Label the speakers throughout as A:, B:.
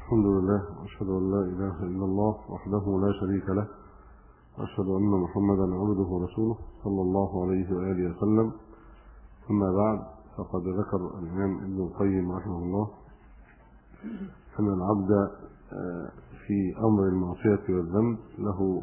A: الحمد لله وأشهد أن لا إله إلا الله وحده لا شريك له، وأشهد أن محمدا عبده ورسوله صلى الله عليه وآله وسلم. أما بعد، فقد ذكر الإمام ابن القيم رحمه الله أن العبد في أمر المعصية والذنب له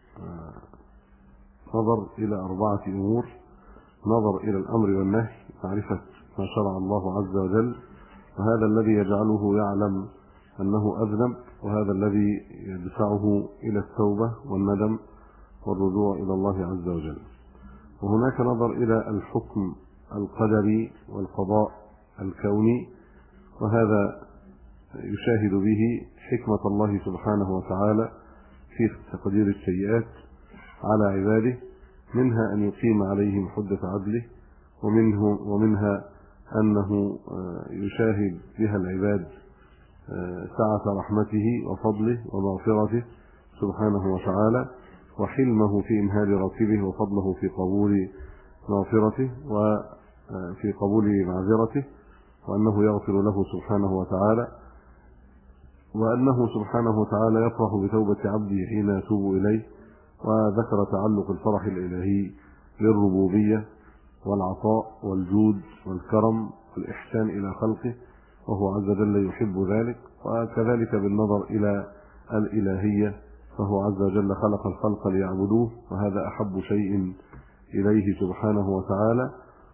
A: نظر إلى 4 أمور: نظر إلى الأمر والنهي، معرفة ما شرع الله عز وجل، وهذا الذي يجعله يعلم أنه أذنب، وهذا الذي يدفعه إلى التوبة والندم والرجوع إلى الله عز وجل. وهناك نظر إلى الحكم القدري والقضاء الكوني، وهذا يشاهد به حكمة الله سبحانه وتعالى في تقدير السيئات على عباده، منها أن يقيم عليهم حجة عدله، ومنها أنه يشاهد بها العباد سعة رحمته وفضله ومغفرته سبحانه وتعالى، وحلمه في إمهال راتبه، وفضله في قبول مغفرته وفي قبول معذرته، وأنه يغفر له سبحانه وتعالى، وأنه سبحانه وتعالى يفرح بتوبة عبده حين يتوب إليه. وذكر تعلق الفرح الإلهي للربوبية والعطاء والجود والكرم والإحسان إلى خلقه، وهو عز وجل يحب ذلك. وكذلك بالنظر إلى الإلهية، فهو عز وجل خلق الخلق ليعبدوه، وهذا أحب شيء إليه سبحانه وتعالى.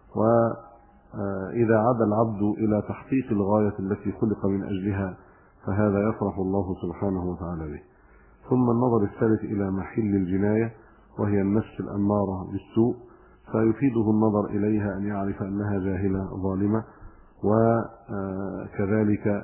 A: وإذا عاد العبد إلى تحقيق الغاية التي خلق من أجلها، فهذا يفرح الله سبحانه وتعالى به. ثم النظر الثالث إلى محل الجناية، وهي النفس الأمارة بالسوء، فيفيده النظر إليها أن يعرف أنها جاهلة ظالمة، وكذلك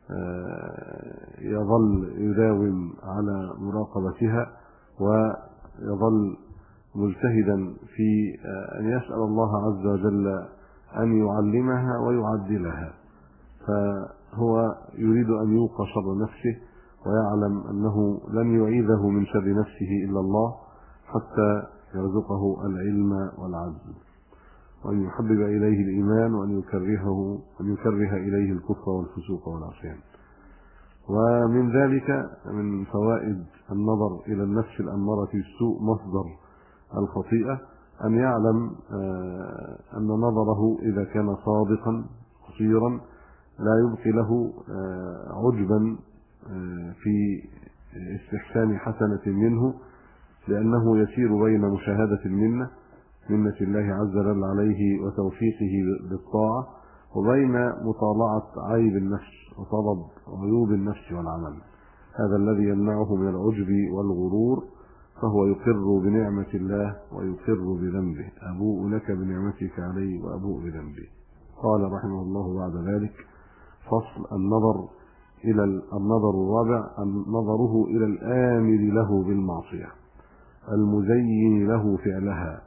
A: يظل يداوم على مراقبتها، ويظل مجتهدا في أن يسأل الله عز وجل أن يعلمها ويعدلها. فهو يريد أن يوقى شر نفسه، ويعلم أنه لن يعيذه من شر نفسه إلا الله، حتى يرزقه العلم والعزم، وأن يحبب إليه الإيمان، وأن يكره إليه الكفر والفسوق والعصيان. ومن ذلك من فوائد النظر إلى النفس الأمارة بالسوء مصدر الخطيئة، أن يعلم أن نظره إذا كان صادقا قصيرا لا يبقي له عجبا في استحسان حسنة منه، لأنه يسير بين مشاهدة منة الله عز وجل عليه وتوفيقه بالطاعة، وبين مطالعة عيب النفس وطلب عيوب النفس والعمل. هذا الذي يمنعه من العجب والغرور، فهو يقر بنعمة الله ويقر بذنبه: أبوء لك بنعمتك علي وأبوء بذنبي. قال رحمه الله بعد ذلك: فصل النظر الرابع: نظره إلى الآمر له بالمعصية، المزين له فعلها،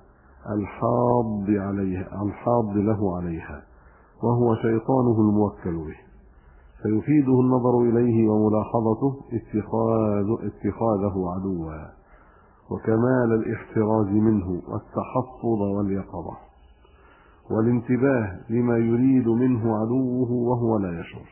A: الحاض له عليها، وهو شيطانه الموكل به، فيفيده النظر إليه وملاحظته اتخاذه عدوا، وكمال الاحتراز منه، والتحفظ واليقظة، والانتباه لما يريد منه عدوه وهو لا يشعر.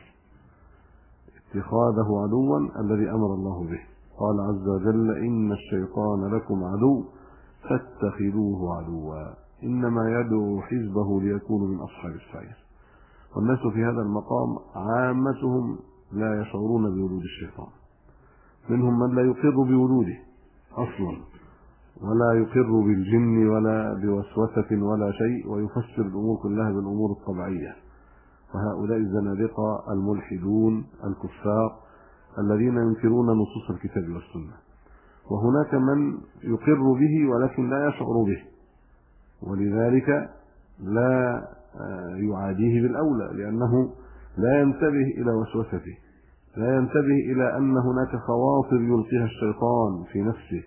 A: اتخاذه عدوا الذي أمر الله به، قال عز وجل: إن الشيطان لكم عدو فاتخذوه عدوا، إنما يدعو حزبه ليكونوا من أصحاب السعير. والناس في هذا المقام عامتهم لا يشعرون بوجود الشيطان، منهم من لا يقر بوجوده أصلا، ولا يقر بالجن ولا بوسوسة ولا شيء، ويفسر الأمور كلها بالأمور الطبيعية. وهؤلاء الزنادقة الملحدون الكفار الذين ينكرون نصوص الكتاب والسنة. وهناك من يقر به ولكن لا يشعر به، ولذلك لا يعاديه بالأولى، لأنه لا ينتبه إلى وسوسته، لا ينتبه إلى أن هناك خواطر يلقيها الشيطان في نفسه،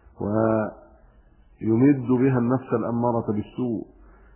A: ويمد بها النفس الأمارة بالسوء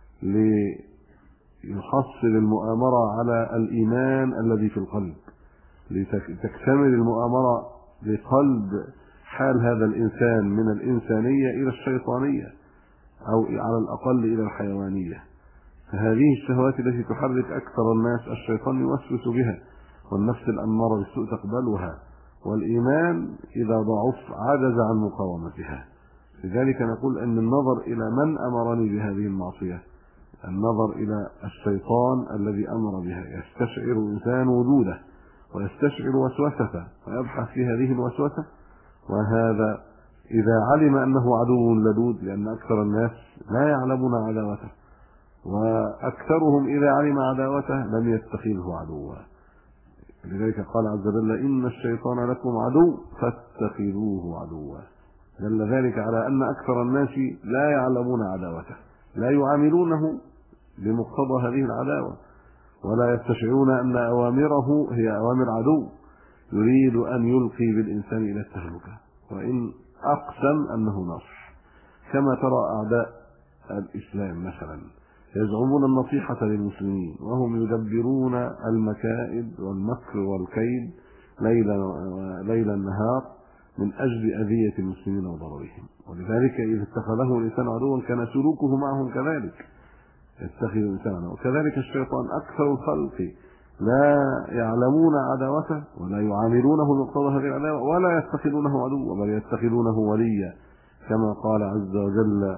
A: ليحصل المؤامرة على الإيمان الذي في القلب، لتكتمل المؤامرة لقلب حال هذا الإنسان من الإنسانية إلى الشيطانية، أو على الأقل إلى الحيوانية. فهذه الشهوات التي تحرك أكثر الناس الشيطان يوسوس بها، والنفس الأمارة بالسوء تقبلها، والإيمان إذا ضعف عجز عن مقاومتها. لذلك نقول أن النظر إلى من أمرني بهذه المعصية، النظر إلى الشيطان الذي أمر بها، يستشعر الإنسان وجوده ويستشعر وسوسته ويبحث في هذه الوسوسة، وهذا إذا علم أنه عدو لدود، لأن أكثر الناس لا يعلمون عداوته، وأكثرهم إذا علم عداوته لم يتخذه عدوا. لذلك قال عز وجل: إن الشيطان لكم عدو فاتخذوه عدوا. دل ذلك على أن أكثر الناس لا يعلمون عداوته، لا يعاملونه بمقتضى هذه العداوة، ولا يستشعرون أن أوامره هي أوامر عدو يريد أن يلقي بالإنسان إلى التهلكة، وإن أقسم أنه نصح. كما ترى أعداء الإسلام مثلا يزعمون النصيحة للمسلمين وهم يدبرون المكائد والمكر والكيد ليلا نهار من أجل أذية المسلمين وضررهم. ولذلك إذا اتخذه الإنسان عدوا كان سلوكه معهم كذلك، يتخذ الإنسان عدوا. وكذلك الشيطان أكثر الخلق لا يعلمون عداوته ولا يعاملونه بمقتضى هذه العداوة، ولا يتخذونه عدوا بل يتخذونه وليا، كما قال عز وجل: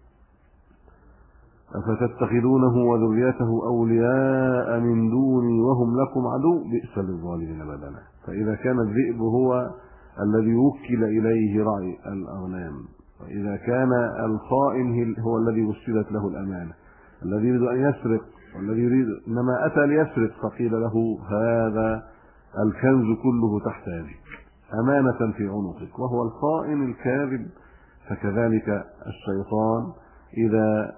A: أفتتخذونه وذريته أولياء من دوني وهم لكم عدو بئس للظالمين بدلا. فإذا كان الذئب هو الذي وكل إليه رعي الأغنام، وإذا كان الخائن هو الذي وسلت له الأمانة، الذي يريد أن يسرق والذي يريد إنما أتى ليسرق فقيل له: هذا الكنز كله تحت يدك أمانة في عنقك، وهو الخائن الكاذب. فكذلك الشيطان إذا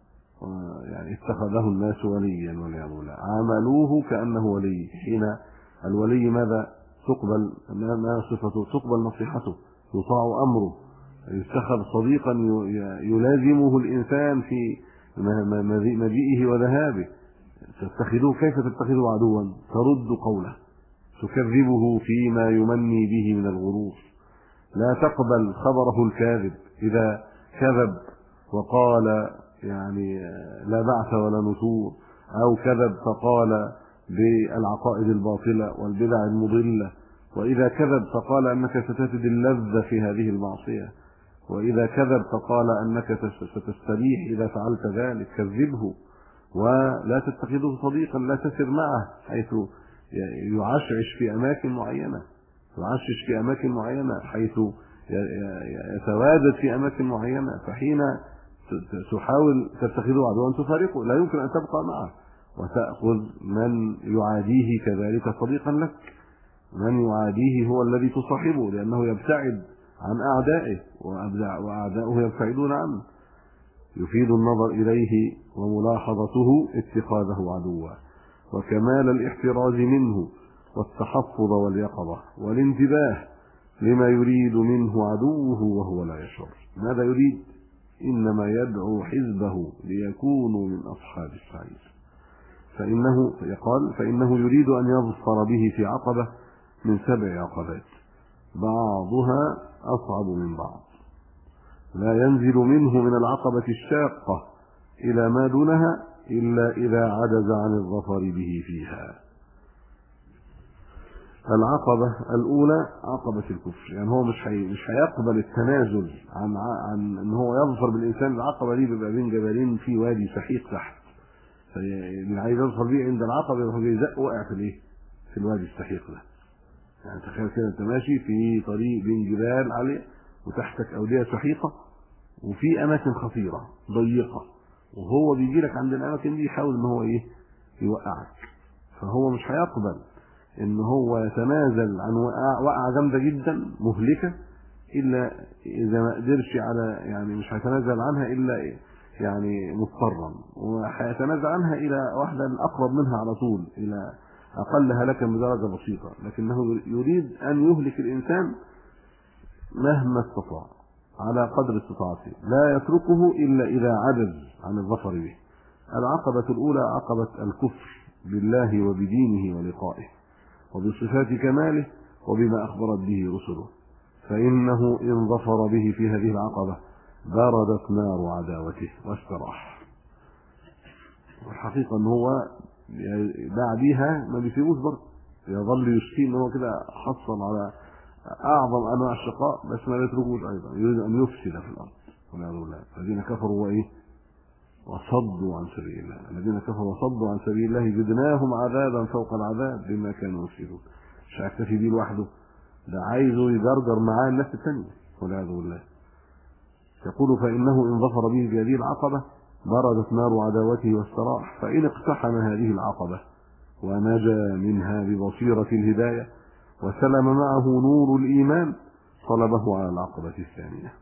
A: اتخذه الناس وليا والعياذ بالله عاملوه كأنه ولي، حين الولي ماذا تقبل؟ ما صفته؟ تقبل نصيحته، يطاع أمره، يتخذ صديقا يلازمه الإنسان في مجيئه وذهابه. تتخذوه، كيف تتخذه عدوا؟ ترد قوله، تكذبه فيما يمني به من الغرور، لا تقبل خبره الكاذب. إذا كذب وقال لا بعث ولا نشور، أو كذب فقال بالعقائد الباطلة والبدع المضلة، وإذا كذب فقال أنك ستجد اللذة في هذه المعصية، وإذا كذب فقال أنك ستستريح إذا فعلت ذلك، كذبه ولا تتخذه صديقا، لا تسر معه حيث يعشعش في أماكن معينة، يعشش في أماكن معينة، حيث يتواجد في أماكن معينة، فحين تحاول تتخذه عدوا تفارقه، لا يمكن أن تبقى معه، وتأخذ من يعاديه كذلك صديقا لك. من يعاديه هو الذي تصاحبه، لأنه يبتعد عن أعدائه وأعداؤه يبتعدون عنه. يفيد النظر إليه وملاحظته اتخاذه عدوا، وكمال الاحتراز منه والتحفظ واليقظة والانتباه لما يريد منه عدوه وهو لا يشعر. ماذا يريد؟ إنما يدعو حزبه ليكونوا من أصحاب السعير. فإنه يريد أن يظفر به في عقبة من 7 عقبات بعضها أصعب من بعض، لا ينزل منه من العقبة الشاقة إلى ما دونها إلا إذا عجز عن الظفر به فيها. العقبة الأولى عقبة الكفر، هو مش هيقبل التنازل عن ان هو يظفر بالإنسان. العقبة دي بيبقى بين جبلين في وادي سحيق تحت، اللي عايز يظفر بيه عند العقبة يروح يزق وقع في الوادي السحيق ده. تخيل كده انت ماشي في طريق بين جبال عالية وتحتك أودية سحيقة وفي أماكن خطيرة ضيقة، وهو بيجي لك عند الأماكن دي يحاول ان هو يوقعك. فهو مش هيقبل ان هو يتنازل عن وقعة جامدة جدا مهلكة الا اذا ما قدرش على مش هيتنازل عنها الا مضطرا، وهيتنازل عنها الى واحدة الاقرب منها على طول، الى اقل هلكا بدرجة بسيطة، لكنه يريد ان يهلك الانسان مهما استطاع على قدر استطاعته، لا يتركه الا اذا عجز عن الظفر به. العقبة الاولى عقبة الكفر بالله وبدينه ولقائه وبصفات كماله وبما أخبرت به رسله، فإنه إن ظفر به في هذه العقبة بردت نار عداوته واستراح. والحقيقة أنه هو بعدها ما بيسيبوش برضه، يظل يشكي ان هو كده حصل على اعظم انواع الشقاء، بس ما يتركوش ايضا، يريد ان يفسد في الارض والعياذ بالله. الذين كفروا وايه وصدوا عن سبيل الله، الذين كفروا وصدوا عن سبيل الله زدناهم عذابا فوق العذاب بما كانوا يفسدون. مش هيكتفي بيه لوحده، ده عايزه يجرجر معاه الناس الثانيه والعياذ بالله. يقول فانه ان ظفر به بهذه العقبه بردت نار عداوته واستراح، فان اقتحم هذه العقبه ونجا منها ببصيره الهدايه وسلم معه نور الايمان طلبه على العقبه الثانيه.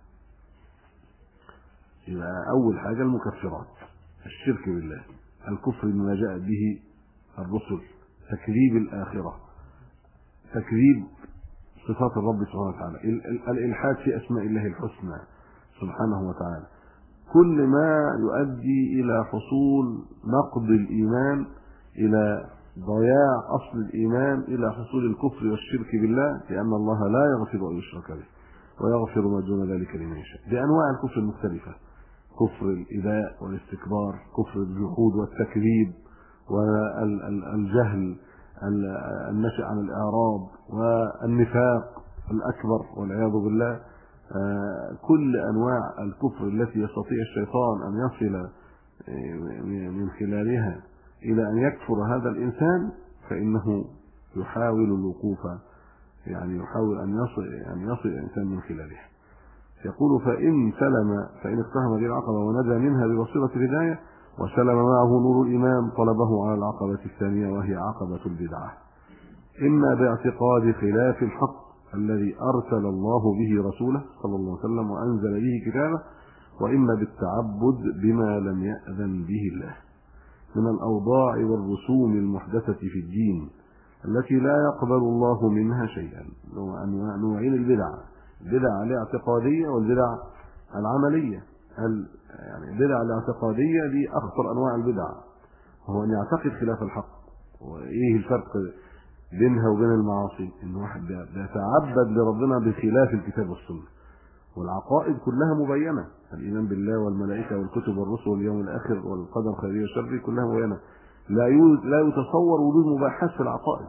A: يبقى اول حاجه المكفرات: الشرك بالله، الكفر بما جاء به الرسل، تكذيب الاخره، تكذيب صفات الرب سبحانه وتعالى، الالحاد في اسماء الله الحسنى سبحانه وتعالى، كل ما يؤدي الى حصول نقض الايمان، الى ضياع اصل الايمان، الى حصول الكفر والشرك بالله، لان الله لا يغفر ان يشرك به ويغفر ما دون ذلك لمن يشاء، بانواع الكفر المختلفه: كفر الاباء والاستكبار، كفر الجحود والتكذيب والجهل النشأ عن الاعراض والنفاق الاكبر والعياذ بالله. كل انواع الكفر التي يستطيع الشيطان ان يصل من خلالها الى ان يكفر هذا الانسان، فانه يحاول الوقوف، يعني يحاول ان يصل الانسان من خلالها. يقول فان اقتحم هذه العقبه ونجا منها ببصيره الهدايه وسلم معه نور الايمان طلبه على العقبه الثانيه وهي عقبه البدعه، اما باعتقاد خلاف الحق الذي ارسل الله به رسوله صلى الله عليه وسلم وانزل به كتابه، واما بالتعبد بما لم يأذن به الله من الاوضاع والرسوم المحدثه في الدين التي لا يقبل الله منها شيئا. نوعين البدع: البدع الاعتقاديه والبدع العمليه. يعني البدع الاعتقاديه دي اخطر انواع البدع، وهو ان يعتقد خلاف الحق. وايه الفرق بينها وبين المعاصي؟ ان واحد بيتعبد لربنا بخلاف الكتاب والسنه، والعقائد كلها مبينه: الايمان بالله والملائكه والكتب والرسل واليوم الاخر والقدر خيره وشره كلها مبينه. لا يتصور وجود مباحث في العقائد.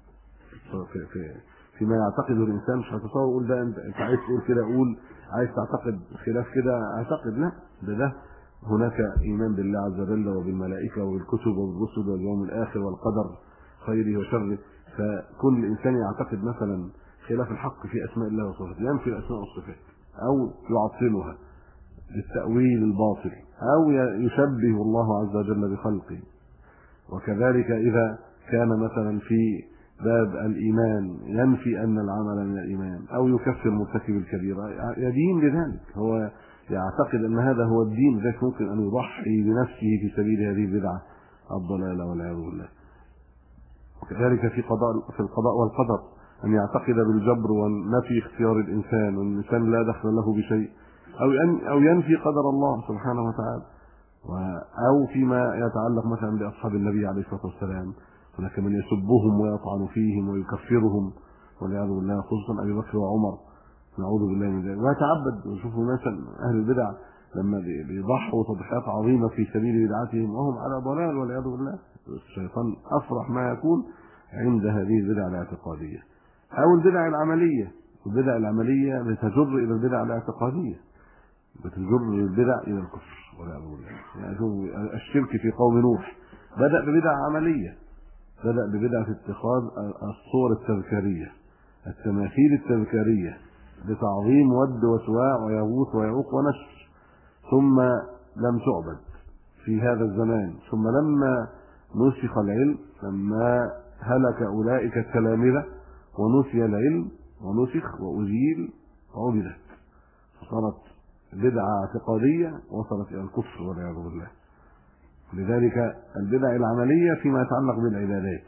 A: فيما يعتقده الانسان مش هتصور يقول ده انت عايز تقول كده قول، عايز تعتقد خلاف كده اعتقد. لا، ده هناك ايمان بالله عز وجل وبالملائكه وبالكتب والرسل واليوم الاخر والقدر خيره وشره. فكل انسان يعتقد مثلا خلاف الحق في اسماء الله وصفاته، ينفي الاسماء والصفات او يعطلها بالتاويل الباطل او يشبه الله عز وجل بخلقه. وكذلك اذا كان مثلا في باب الايمان ينفي ان العمل من الايمان او يكفر مرتكب الكبيره، يدين بذلك، هو يعتقد ان هذا هو الدين، ذلك ممكن ان يضحي بنفسه في سبيل هذه البدعه الضلاله والعياذ بالله. وكذلك في القضاء والقدر ان يعتقد بالجبر ونفي اختيار الانسان، والانسان لا دخل له بشيء، او ينفي قدر الله سبحانه وتعالى. او فيما يتعلق مثلا باصحاب النبي عليه الصلاه والسلام، هناك من يسبهم ويطعن فيهم ويكفرهم والعياذ بالله، خصوصا ابي بكر وعمر، نعوذ بالله من ذلك. ويتعبد ويشوفوا مثلا اهل البدع لما بيضحوا تضحيات عظيمه في سبيل بدعتهم وهم على ضلال والعياذ بالله، الشيطان افرح ما يكون عند هذه البدع الاعتقاديه. او البدع العمليه، البدع العمليه بتجر الى البدع الاعتقاديه، بتجر البدع الى الكفر والعياذ بالله. يعني شوف الشرك في قوم نوح بدأ ببدع عمليه، بدأ ببدعة اتخاذ الصور التذكارية، التماثيل التذكارية بتعظيم ود وسواع ويغوث ويعوق ونسر، ثم لم تعبد في هذا الزمان. ثم لما نسخ العلم، لما هلك أولئك التلامذة ونسي العلم ونسخ وأزيل وعبدت، فصارت بدعة اعتقادية وصلت إلى الكفر والعياذ بالله. لذلك البدع العملية فيما يتعلق بالعبادات،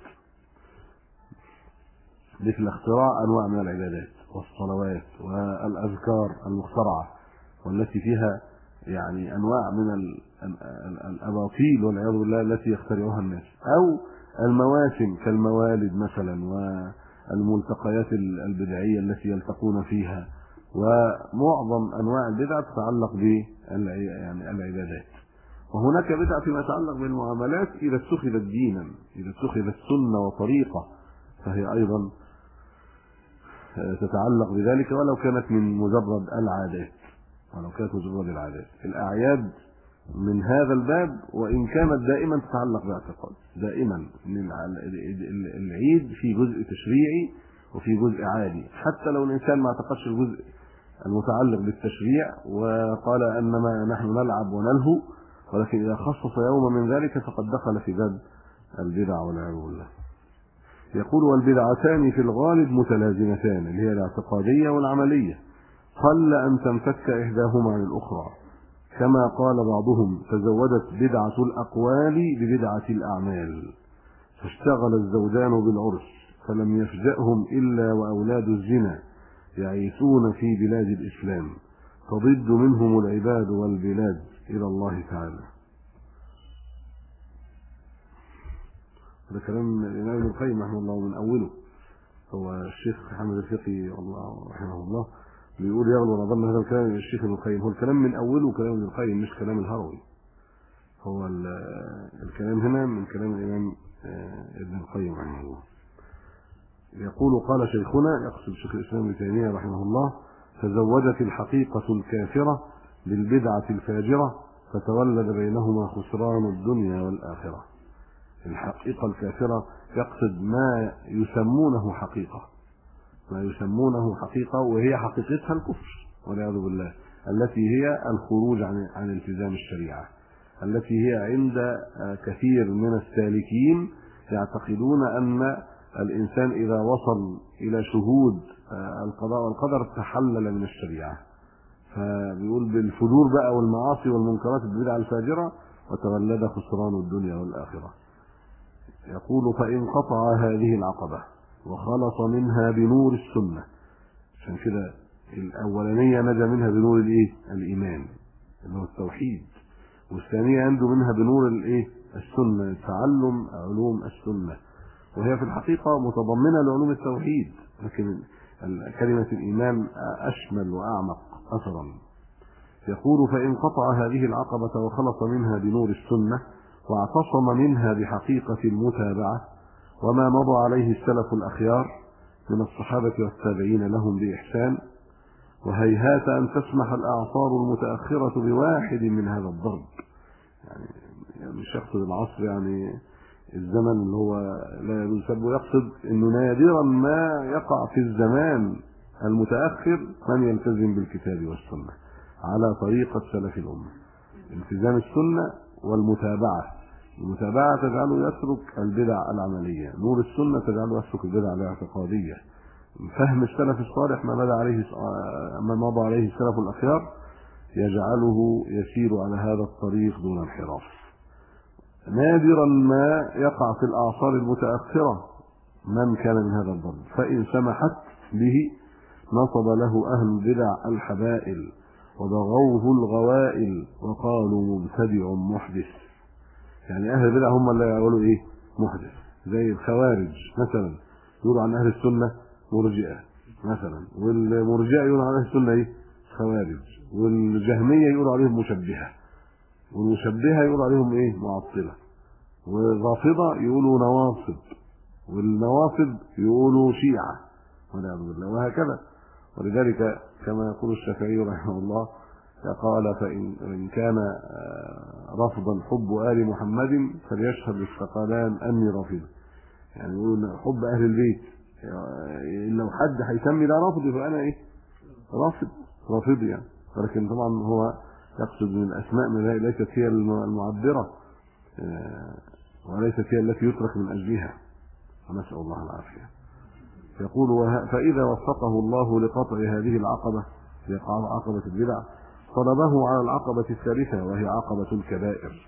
A: مثل اختراع أنواع من العبادات والصلوات والأذكار المخترعة، والتي فيها يعني أنواع من الأباطيل والعياذ بالله التي يخترعها الناس، أو المواسم كالموالد مثلا والملتقيات البدعية التي يلتقون فيها، ومعظم أنواع البدع تتعلق بالعبادات. وهناك بدع فيما يتعلق بالمعاملات إذا اتخذت دينا، إذا اتخذت سنة وطريقة فهي أيضا تتعلق بذلك ولو كانت من مجرد العادات، الأعياد من هذا الباب، وإن كانت دائما تتعلق باعتقاد. دائما العيد في جزء تشريعي وفي جزء عادي، حتى لو الإنسان ما اعتقدش الجزء المتعلق بالتشريع وقال أنما نحن نلعب ونلهو، ولكن إذا خصص يوما من ذلك فقد دخل في باب البدع والعياذ بالله. يقول: والبدعتان في الغالب متلازمتان، اللي هي الاعتقادية والعملية، قل أن تنفك إحداهما عن الأخرى، كما قال بعضهم: تزودت بدعة الأقوال ببدعة الأعمال، فاشتغل الزوجان بالعرس فلم يفجأهم إلا وأولاد الزنا يعيثون في بلاد الإسلام، تضد منهم العباد والبلاد إلى الله تعالى. هذا كلام الإمام ابن القيم رحمه الله من أوله. هو الشيخ محمد الفقي الله رحمه الله بيقول: يغلو نظن هذا الكلام الشيخ ابن القيم، هو الكلام من أوله كلام ابن القيم مش كلام الهروي، هو الكلام هنا من كلام الإمام ابن القيم رحمه الله. يقول: قال شيخنا، يقصد شيخ الإسلام ابن تيمية رحمه الله: تزوجت الحقيقة الكافرة بالبدعة الفاجرة فتولد بينهما خسران الدنيا والآخرة. الحقيقة الكافرة يقصد ما يسمونه حقيقة وهي حقيقتها الكفر والعياذ بالله، التي هي الخروج عن التزام الشريعة، التي هي عند كثير من السالكين يعتقدون أن الإنسان إذا وصل إلى شهود القضاء والقدر تحلل من الشريعة، فبيقول بالفجور بقى والمعاصي والمنكرات البدع الفاجرة وتولد خسران الدنيا والآخرة. يقول: فإن قطع هذه العقبة وخلص منها بنور السنة، عشان كده الأولانية نجا منها بنور الإيمان اللي هو التوحيد، والثانية عنده منها بنور السنة، تعلم علوم السنة، وهي في الحقيقة متضمنة لعلوم التوحيد، لكن كلمة الإيمان أشمل وأعمق أثرا. يقول: فإن قطع هذه العقبة وخلص منها بنور السنة واعتصم منها بحقيقة المتابعة وما مضى عليه السلف الأخيار من الصحابة والتابعين لهم بإحسان، وهيهات أن تسمح الأعصار المتأخرة بواحد من هذا الضرب، يعني مش يقصد العصر يعني الزمن اللي هو لا يجوز سبه، يقصد انه نادرا ما يقع في الزمان المتأخر من يلتزم بالكتاب والسنة على طريقة سلف الأمة. التزام السنة والمتابعة، المتابعة تجعله يترك البدع العملية، نور السنة تجعله يترك البدع الاعتقادية. فهم السلف الصالح ما مضى عليه السلف الأخيار يجعله يسير على هذا الطريق دون انحراف. نادرا ما يقع في الأعصار المتأخرة من كان من هذا الضرب، فإن سمحت به نصب له أهل البدع الحبائل وبغوه الغوائل وقالوا مبتدع محدث. يعني أهل البدع هم اللي يقولوا محدث، زي الخوارج مثلا يقولوا عن أهل السنة مرجئة مثلا، والمرجئة يقولوا عن أهل السنة خوارج، والجهمية يقولوا عليهم مشبهة، والمشبهة يقولوا عليهم معطلة، والرافضة يقولوا نواصب، والنواصب يقولوا شيعة والعياذ بالله، وهكذا. ولذلك كما يقول الشافعي رحمه الله قال: فإن كان رفضا حب آل محمد فليشهد الثقلان أني رافض. يعني يقولون حب أهل البيت، لو حد هيسمي ده رافض يبقى أنا رافضي يعني. ولكن طبعا هو يقصد من الأسماء من ليست هي المعبرة وليست هي التي يترك من أجلها، ونسأل الله العافية. يقول: فإذا وفقه الله لقطع هذه العقبة، عقبة البدع، طلبه على العقبة الثالثة وهي عقبة الكبائر،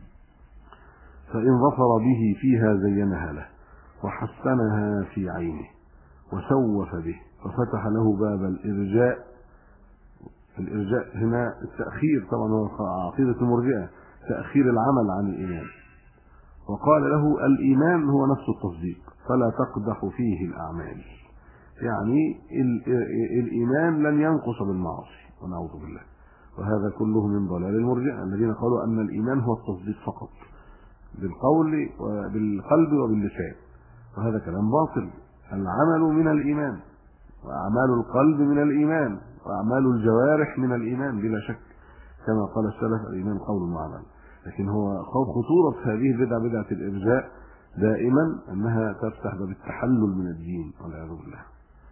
A: فإن ظفر به فيها زينها له وحسنها في عينه وسوف به وفتح له باب الإرجاء. الإرجاء هنا التأخير، طبعا هو عقيدة المرجئة، تأخير العمل عن الإيمان، وقال له: الإيمان هو نفس التصديق فلا تقدح فيه الأعمال. يعني الإيمان لن ينقص بالمعاصي ونعوذ بالله، وهذا كله من ضلال المرجئة الذين قالوا أن الإيمان هو التصديق فقط بالقول وبالقلب وباللسان، وهذا كلام باطل. العمل من الإيمان، وأعمال القلب من الإيمان، وأعمال الجوارح من الإيمان بلا شك، كما قال السلف: الإيمان قول وعمل. لكن هو خطورة هذه البدعة، بدعة الإرجاء، دائما أنها تفتح باب التحلل من الدين والعياذ بالله.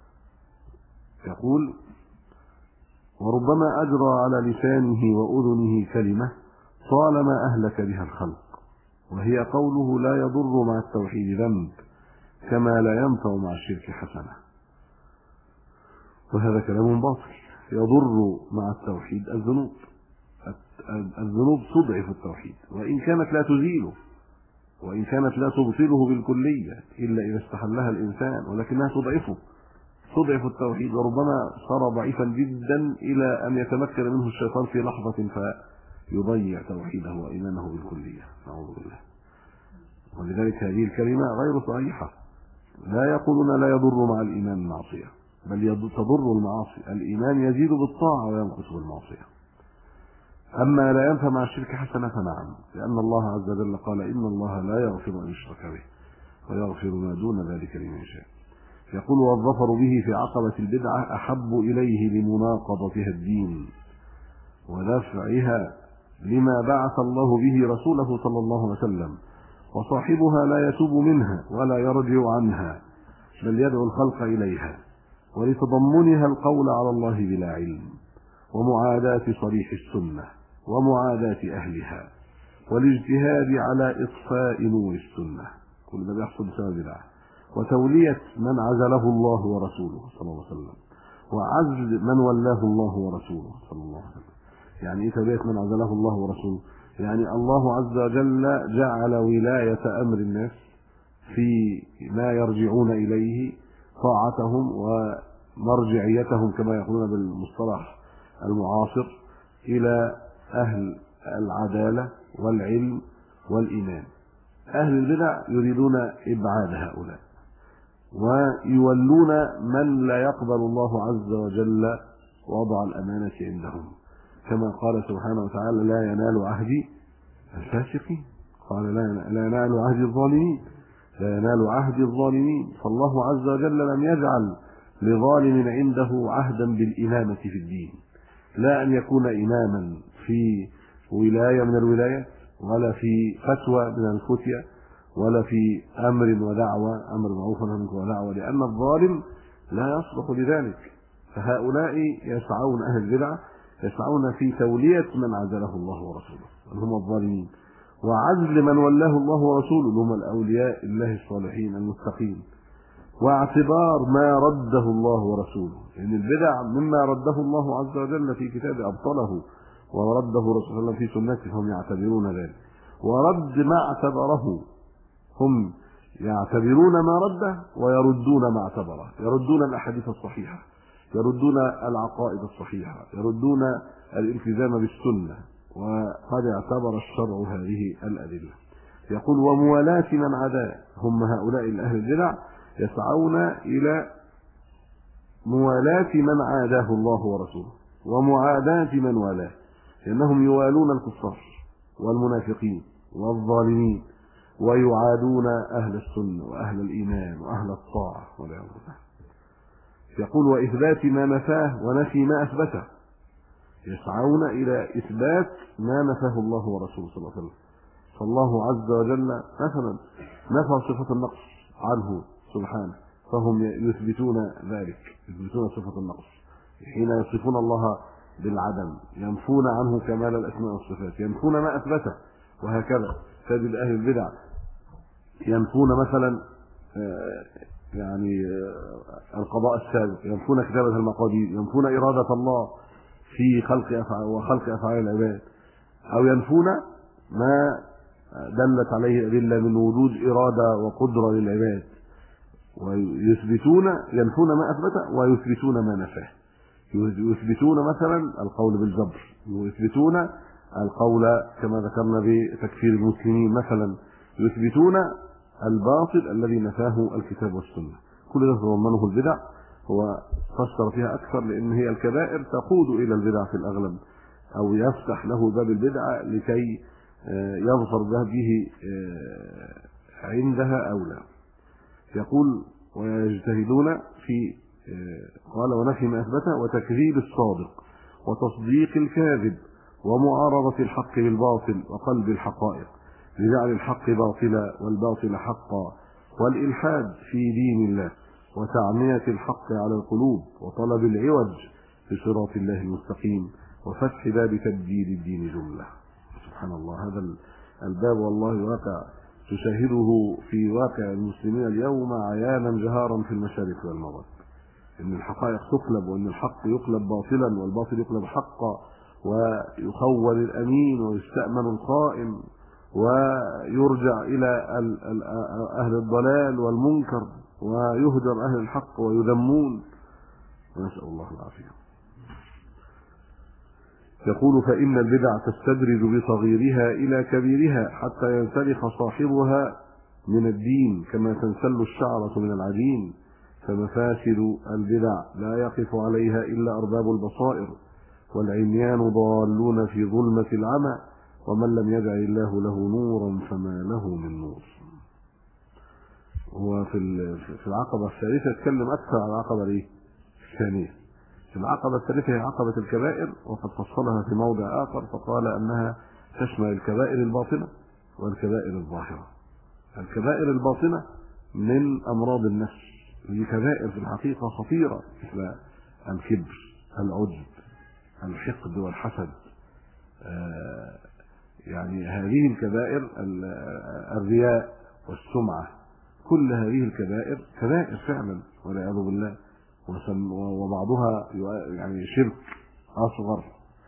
A: يقول: وربما أجرى على لسانه وأذنه كلمة طالما أهلك بها الخلق، وهي قوله: لا يضر مع التوحيد ذنب كما لا ينفع مع الشرك حسنة. وهذا كلام باطل. يضر مع التوحيد الذنوب، الذنوب تضعف التوحيد، وإن كانت لا تزيله، وإن كانت لا تبطله بالكلية إلا إذا استحلها الإنسان، ولكنها تضعف التوحيد، وربما صار ضعيفا جدا إلى أن يتمكن منه الشيطان في لحظة فيضيع توحيده وإيمانه بالكلية، نعوذ بالله. ولذلك هذه الكلمة غير صحيحة. لا يقولون لا يضر مع الإيمان المعصية، بل تضر المعاصي. الإيمان يزيد بالطاعة وينقص بالمعصية. أما لا ينفع مع الشرك حسنة فنعم، لأن الله عز وجل قال: إن الله لا يغفر أن يشرك به ويغفر ما دون ذلك لمن يشاء. يقول: والظفر به في عقبة البدعة أحب إليه لمناقضتها الدين ودفعها لما بعث الله به رسوله صلى الله عليه وسلم، وصاحبها لا يتوب منها ولا يرجع عنها، بل يدعو الخلق إليها، ولتضمنها القول على الله بلا علم، ومعاداة صريح السنة، ومعاداة أهلها، والاجتهاد على إطفاء نور السنة. كل ده بيحصل بسبب بدعة. وتولية من عزله الله ورسوله صلى الله عليه وسلم، وعزل من ولاه الله ورسوله صلى الله عليه وسلم. يعني ايه تولية من عزله الله ورسوله؟ يعني الله عز وجل جعل ولاية أمر الناس في ما يرجعون إليه، طاعتهم ومرجعيتهم كما يقولون بالمصطلح المعاصر، إلى أهل العدالة والعلم والإيمان. أهل البدع يريدون إبعاد هؤلاء، ويولون من لا يقبل الله عز وجل وضع الأمانة عندهم، كما قال سبحانه وتعالى: لا ينال عهدي الفاسقين. قال: لا ينال عهد الظالمين، لا ينال عهد الظالمين. فالله عز وجل لم يجعل لظالم عنده عهدا بالإمامة في الدين، لا أن يكون إماما في ولاية من الولايات، ولا في فتوى من الفتية، ولا في أمر ودعوة، أمر معروف ونهي ودعوة، لأن الظالم لا يصلح لذلك. فهؤلاء يسعون، أهل البدع يسعون في تولية من عزله الله ورسوله، هم الظالمين، وعزل من ولاه الله ورسوله، هم الأولياء الله الصالحين المتقين، واعتبار ما رده الله ورسوله. لأن البدع مما رده الله عز وجل في كتابه أبطله، ورده رسول الله في سنته، هم يعتبرون ذلك. ورد ما اعتبره، هم يعتبرون ما رده ويردون ما اعتبره، يردون الأحاديث الصحيحة، يردون العقائد الصحيحة، يردون الالتزام بالسنة، وقد اعتبر الشرع هذه الأدلة. يقول: وموالاة من عداه، هم هؤلاء الأهل البدع يسعون إلى موالاة من عاداه الله ورسوله، ومعاداة من والاه، لأنهم يوالون الكفار والمنافقين والظالمين، ويعادون أهل السنة وأهل الإيمان وأهل الطاعة والعياذ بالله. يقول: وإثبات ما نفاه ونفي ما أثبته، يسعون إلى إثبات ما نفاه الله ورسوله صلى الله عليه وسلم. فالله عز وجل مثلا نفى صفة النقص عنه سبحانه، فهم يثبتون ذلك، يثبتون صفة النقص. حين يصفون الله بالعدم ينفون عنه كمال الأسماء والصفات، ينفون ما أثبته. وهكذا تجد أهل البدع ينفون مثلا القضاء السابق، ينفون كتابة المقادير، ينفون إرادة الله في خلق وخلق أفعال العباد، أو ينفون ما دلت عليه أدلة من وجود إرادة وقدرة للعباد، ويثبتون، ينفون ما أثبت ويثبتون ما نفاه. يثبتون مثلا القول بالجبر، ويثبتون القول كما ذكرنا بتكفير المسلمين مثلا، يثبتون الباطل الذي نفاه الكتاب والسنة. كل ده تضمنه البدع. هو فسر فيها أكثر لأن هي الكبائر تقود إلى البدع في الأغلب، أو يفتح له باب البدعة لكي يظفر به عندها أو لا. يقول ويجتهدون في قال ونفي ما أثبته وتكذيب الصادق وتصديق الكاذب ومعارضة الحق بالباطل وقلب الحقائق لجعل الحق باطلا والباطل حقا والإلحاد في دين الله وتعمية الحق على القلوب وطلب العوج بصراط الله المستقيم وفتح باب تبديل الدين جملة. سبحان الله، هذا الباب والله واقع تشاهده في واقع المسلمين اليوم عيانا جهارا في المشارق والمغرب، ان الحقائق تقلب وان الحق يقلب باطلا والباطل يقلب حقا، ويخول الامين ويستأمن الخائن ويرجع الى اهل الضلال والمنكر ويهجر اهل الحق ويذمون، ونسأل الله العافية. يقول فإن البدع تستدرج بصغيرها إلى كبيرها حتى ينسلخ صاحبها من الدين كما تنسل الشعرة من العجين، فمفاسد البدع لا يقف عليها إلا أرباب البصائر، والعميان ضالون في ظلمة العمى، ومن لم يدع الله له نورا فما له من نور. هو في العقبة الثالثة اتكلم أكثر عن العقبة الثانية. في العقبة الثالثة هي عقبة الكبائر، وقد فصلها في موضع آخر فقال أنها تشمل الكبائر الباطنة والكبائر الظاهرة. الكبائر الباطنة من أمراض النفس، هي كبائر في الحقيقة خطيرة مثل الكبر، العجب، الحقد والحسد، يعني هذه الكبائر، الرياء والسمعة، كل هذه الكبائر كبائر فعلا والعياذ بالله، وبعضها يعني شرك أصغر،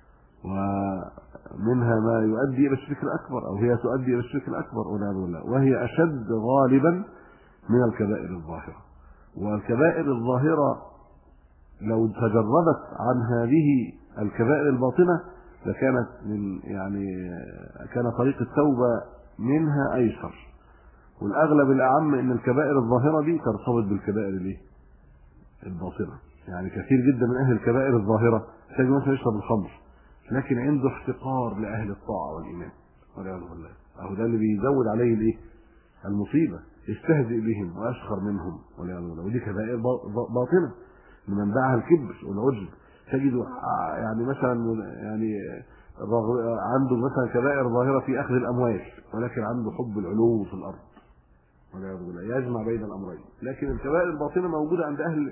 A: ومنها ما يؤدي إلى الشرك الأكبر أو هي تؤدي إلى الشرك الأكبر والعياذ بالله، وهي أشد غالبا من الكبائر الظاهرة. والكبائر الظاهرة لو تجردت عن هذه الكبائر الباطنة لكانت كان طريق التوبة منها أيسر، والأغلب الأعم أن الكبائر الظاهرة دي ترتبط بالكبائر الباطنة. يعني كثير جدا من أهل الكبائر الظاهرة تجد مثلا يشرب الخمر لكن عنده احتقار لأهل الطاعة والإيمان والعياذ بالله، أهو ده اللي بيزود عليه المصيبة، يستهزئ بهم ويسخر منهم والعياذ بالله، ودي كبائر باطنة. من دعها الكبر والعجب تجد يعني مثلا عنده مثلا كبائر ظاهرة في أخذ الأموال، ولكن عنده حب العلو في الأرض والعياذ بالله، يجمع بين الأمرين. لكن الكبائر الباطنة موجودة عند أهل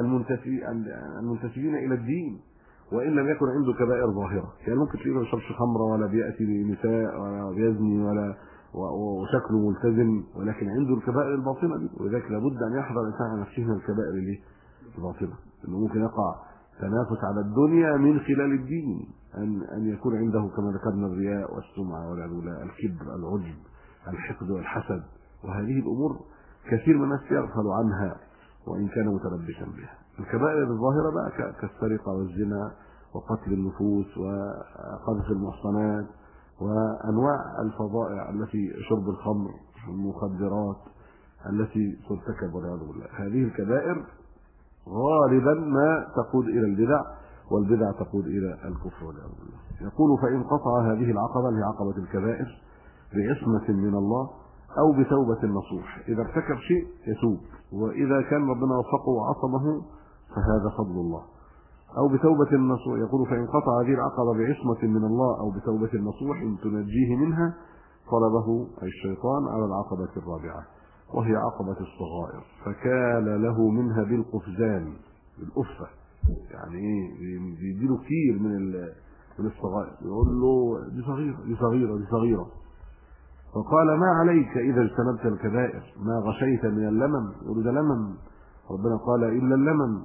A: المنتسبين إلى الدين، وإن لم يكن عنده كبائر ظاهرة. يعني ممكن تلاقيه ما بيشربش خمرة ولا بيأتي بنساء ولا بيزني وشكله ملتزم، ولكن عنده الكبائر الباطنة دي، ولذلك لابد أن يحذر الإنسان على نفسه من الكبائر الباطنة، إنه ممكن يقع تنافس على الدنيا من خلال الدين، أن يكون عنده كما ذكرنا الرياء والسمعة والعياذ بالله، الكبر، العجب، الحقد والحسد، وهذه الأمور كثير من الناس يغفل عنها وإن كان متلبسا بها. الكبائر الظاهرة بقى كالسرقة والزنا وقتل النفوس وقذف المحصنات وأنواع الفظائع التي شرب الخمر، المخدرات التي ترتكب والعياذ بالله. هذه الكبائر غالبا ما تقود إلى البدع، والبدع تقود إلى الكفر والعياذ بالله. يقول فإن قطع هذه العقبة اللي عقبة الكبائر بعصمة من الله أو بتوبة نصوح، إذا ارتكب شيء يتوب، وإذا كان ربنا وفقه وعصمه فهذا فضل الله، أو بتوبة نصوح. يقول فإن قطع هذه العقبة بعصمة من الله أو بتوبة نصوح تنجيه منها طلبه الشيطان على العقبة الرابعة وهي عقبة الصغائر، فكان له منها بالقفزان، بالأفة، يعني ايه، بيديله كتير من الصغائر، يقول له دي صغيرة دي صغيرة دي صغيرة. فقال ما عليك إذا اجتنبت الكبائر، ما غشيت من اللمم، يقول ده لمم، ربنا قال إلا اللمم،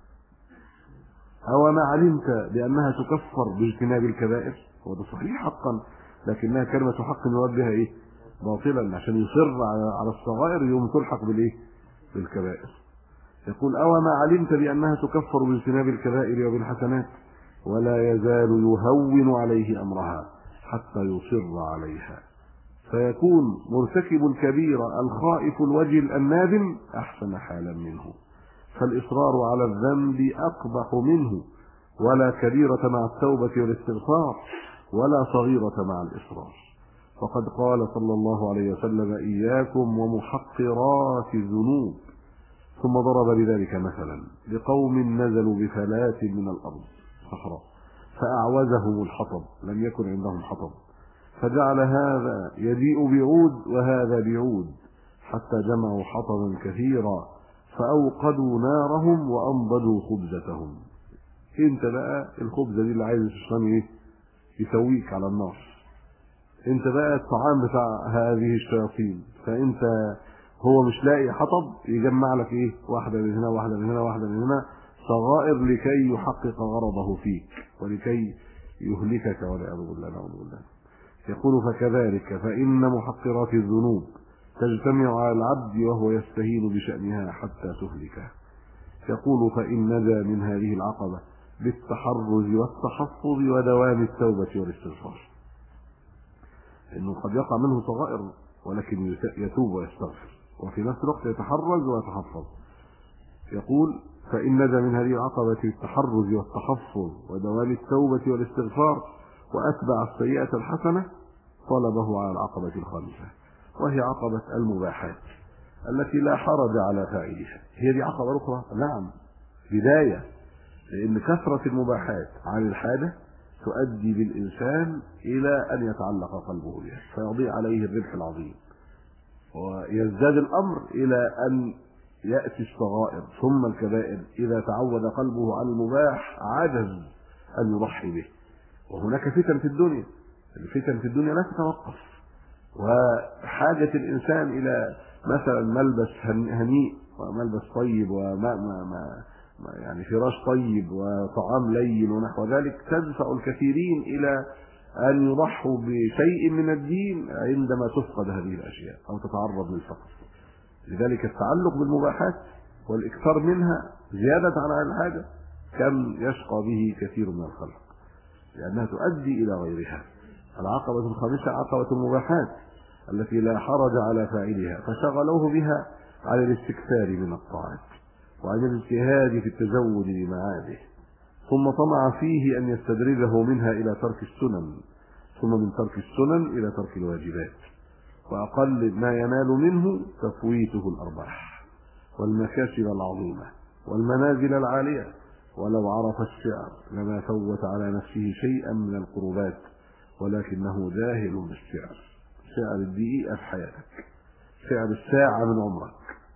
A: أو ما علمت بأنها تكفر باجتناب الكبائر. هو ده صحيح حقا، لكنها كلمة حق يراد بها ايه؟ باطلا، عشان يصر على الصغائر يوم تلحق بالكبائر. يقول أو ما علمت بأنها تكفر باجتناب الكبائر وبالحسنات، ولا يزال يهون عليه أمرها حتى يصر عليها، فيكون مرتكب الكبيرة الخائف الوجل النادم أحسن حالا منه، فالإصرار على الذنب أقبح منه، ولا كبيرة مع التوبة والاستغفار، ولا صغيرة مع الإصرار. فقد قال صلى الله عليه وسلم إياكم ومحقرات الذنوب، ثم ضرب بذلك مثلا لقوم نزلوا بفلاة من الأرض صحراء فأعوزهم الحطب، لم يكن عندهم حطب، فجعل هذا يجيء بعود وهذا بعود حتى جمعوا حطبا كثيرا فأوقدوا نارهم وأنضجوا خبزتهم. انت بقى الخبزة دي اللي عايز الشيطان ايه يسويك على النار، انت بقى الطعام بتاع هذه الشياطين، فانت هو مش لاقي حطب يجمع لك ايه واحدة من هنا واحدة من هنا واحدة من هنا صغائر لكي يحقق غرضه فيك ولكي يهلكك والعياذ بالله نعوذ بالله. يقول فكذلك فإن محقرات الذنوب تجتمع على العبد وهو يستهين بشأنها حتى تهلكه. يقول فإن نجا من هذه العقبة بالتحرز والتحفظ ودوام التوبة والاستغفار، إنه قد يقع منه صغائر ولكن يتوب ويستغفر وفي نفس الوقت يتحرز ويتحفظ. يقول فإن نجا من هذه العقبة بالتحرز والتحفظ ودوام التوبة والاستغفار وأتبع السيئة الحسنة طلبه على العقبة الخامسة وهي عقبة المباحات التي لا حرج على فاعلها. هي دي عقبة أخرى؟ نعم بداية، لأن كثرة المباحات عن الحاجة تؤدي بالإنسان إلى أن يتعلق قلبه بها فيضيع عليه الربح العظيم، ويزداد الأمر إلى أن يأتي الصغائر ثم الكبائر. إذا تعود قلبه على المباح عجز أن يضحي به. وهناك فتن في الدنيا، الفتن في الدنيا لا تتوقف، وحاجة الإنسان إلى مثلا ملبس هنيء وملبس طيب يعني فراش طيب وطعام لين ونحو ذلك تدفع الكثيرين إلى أن يضحوا بشيء من الدين عندما تفقد هذه الأشياء أو تتعرض للفقر. لذلك التعلق بالمباحات والإكثار منها زيادة عن الحاجة كم يشقى به كثير من الخلق لأنها تؤدي إلى غيرها. العقبة الخامسة عقبة المباحات التي لا حرج على فاعلها فشغلوه بها على الاستكثار من الطاعات وعن الاجتهاد في التزود لمعاده، ثم طمع فيه أن يستدرجه منها إلى ترك السنن، ثم من ترك السنن إلى ترك الواجبات، وأقل ما ينال منه تفويته الأرباح والمكاسب العظيمة والمنازل العالية. ولو عرف الشعر لما فوت على نفسه شيئا من القربات ولكنه جاهل بالشعر. شعر الدقيقة في حياتك، شعر الساعة من عمرك،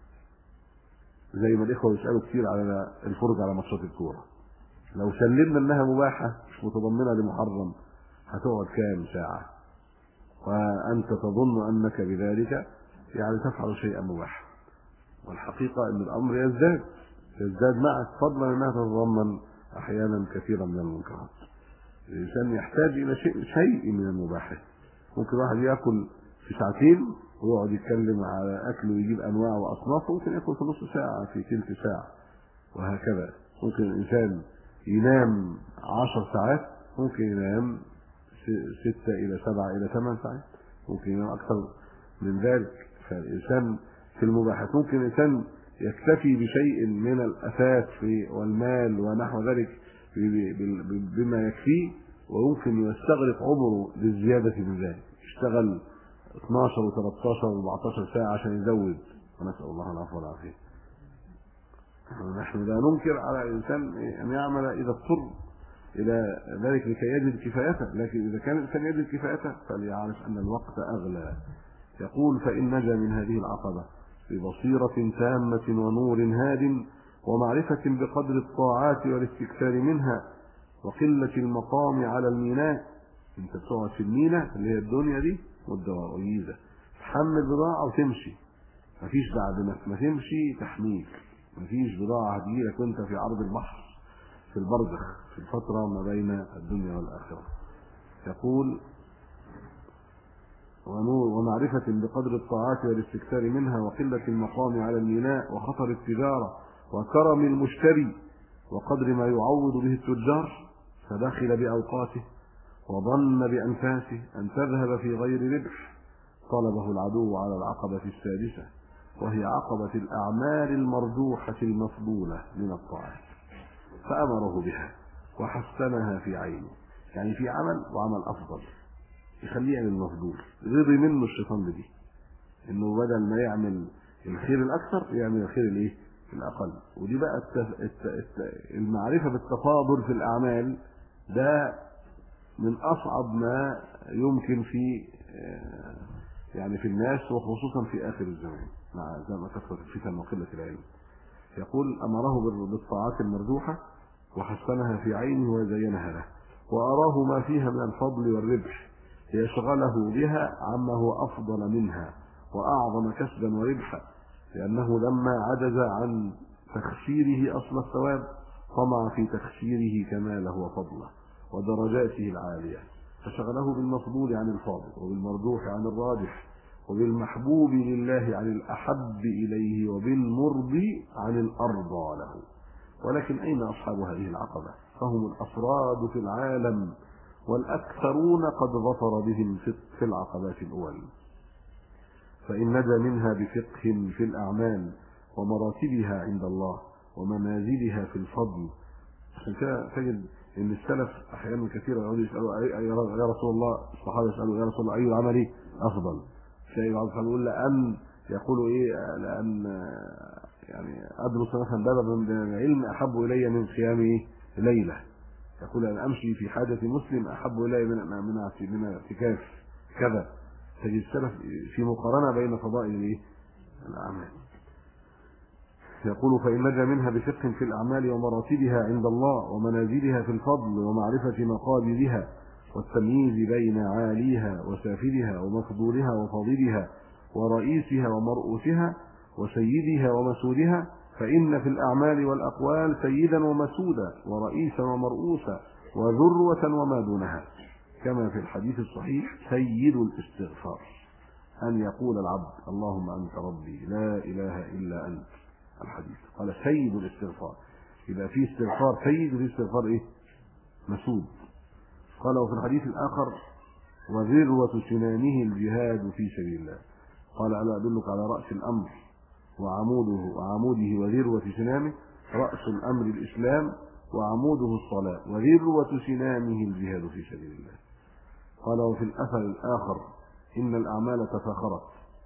A: زي ما الإخوة بيسألوا كتير على الفرجة على ماتشات الكورة، لو سلمنا انها مباحة مش متضمنة لمحرم هتقعد كام ساعة وأنت تظن أنك بذلك يعني تفعل شيئا مباحا، والحقيقة أن الأمر يزداد معك فضلا أنها تتضمن أحيانا كثيرا من المنكرات. الإنسان يحتاج إلى شيء من المباحات. ممكن واحد يأكل في ساعتين ويقعد يتكلم على أكله ويجيب أنواع وأصنافه، ممكن يأكل في نص ساعة في تلت ساعة وهكذا. ممكن الإنسان ينام 10 ساعات، ممكن ينام 6 إلى 7 إلى 8 ساعات، ممكن ينام أكثر من ذلك. فالإنسان في المباحات ممكن الإنسان يكتفي بشيء من الأثاث والمال ونحو ذلك بما يكفيه، ويمكن يستغرق عمره للزيادة من ذلك، يشتغل 12 و13 و14 ساعة عشان يزود، ونسأل الله العفو والعافية. نحن لا ننكر على الإنسان أن يعمل إذا اضطر إلى ذلك لكي يجد كفايته، لكن إذا كان الإنسان يجد كفايته فليعرف أن الوقت أغلى. يقول فإن نجا من هذه العقبة ببصيرة تامة ونور هاد ومعرفة بقدر الطاعات والاستكثار منها وقلة المقام على الميناء. انت بتقعد في الميناء اللي هي الدنيا دي والدوائيزة، تحمل بضاعة وتمشي، مفيش بعد ما تمشي تحميل، مفيش بضاعة هتجيلك وانت في عرض البحر في البرزخ في الفترة ما بين الدنيا والآخرة. يقول ونور ومعرفة بقدر الطاعات والاستكثار منها وقلة المقام على الميناء وخطر التجارة وكرم المشتري وقدر ما يعوض به التجار، فدخل بأوقاته وظن بأنفاسه أن تذهب في غير ربح. طلبه العدو على العقبة السادسة وهي عقبة الأعمال المرجوحة المفضولة من الطاعات، فأمره بها وحسنها في عينه، يعني في عمل وعمل أفضل يخليه يعمل المفضول. غضي منه الشيطان بدي انه بدل ما يعمل الخير الاكثر يعمل الخير الأقل. ودي بقى المعرفة بالتفاضل في الأعمال ده من أصعب ما يمكن في يعني في الناس، وخصوصا في آخر الزمان مع زي ما كثرت الفتن وقلة العلم. يقول: أمره بالطاعات المرجوحة وحسنها في عينه وزينها له، وأراه ما فيها من الفضل والربح ليشغله بها عما هو أفضل منها وأعظم كسبا وربحا، لأنه لما عجز عن تخسيره أصل الثواب طمع في تخسيره كماله وفضله ودرجاته العالية، فشغله بالمفضول عن الفاضل، وبالمرجوح عن الراجح، وبالمحبوب لله عن الأحب إليه، وبالمرضي عن الأرضى له. ولكن أين أصحاب هذه العقبة؟ فهم الأفراد في العالم، والأكثرون قد ظفر بهم في العقبات الأول. فإن نجا منها بفقه في الأعمال ومراتبها عند الله ومنازلها في الفضل. عشان كده تجد ان السلف احيانا كثيرا يقعدوا يسالوا يا رسول الله، الصحابه يسالوا يا رسول الله اي العمل افضل؟ شيء بعض الصحابه يقول لان يقولوا لان يعني ادرس مثلا بابا من العلم احب الي من قيام ليله، يقول ان امشي في حاجه مسلم احب الي من اعتكاف كذا. تجد السلف في مقارنه بين فضائل الاعمال. يقول: فإن نجا منها بفقه في الأعمال ومراتبها عند الله ومنازلها في الفضل ومعرفة مقابلها والتمييز بين عاليها وسافلها ومفضولها وفاضلها ورئيسها ومرؤوسها وسيدها ومسودها، فإن في الأعمال والأقوال سيدا ومسودا ورئيسا ومرؤوسا وذروة وما دونها، كما في الحديث الصحيح: سيد الاستغفار أن يقول العبد: اللهم أنت ربي لا إله إلا أنت. الحديث قال سيد الاستغفار، يبقى في استغفار سيد وفي استغفار مسود. قال: وفي الحديث الآخر: وذروة سنامه الجهاد في سبيل الله. قال: ألا أدلك على رأس الأمر وعموده وذروة سنامه؟ رأس الأمر الإسلام وعموده الصلاة وذروة سنامه الجهاد في سبيل الله. قال: وفي الأثر الآخر: إن الأعمال تفاخرت،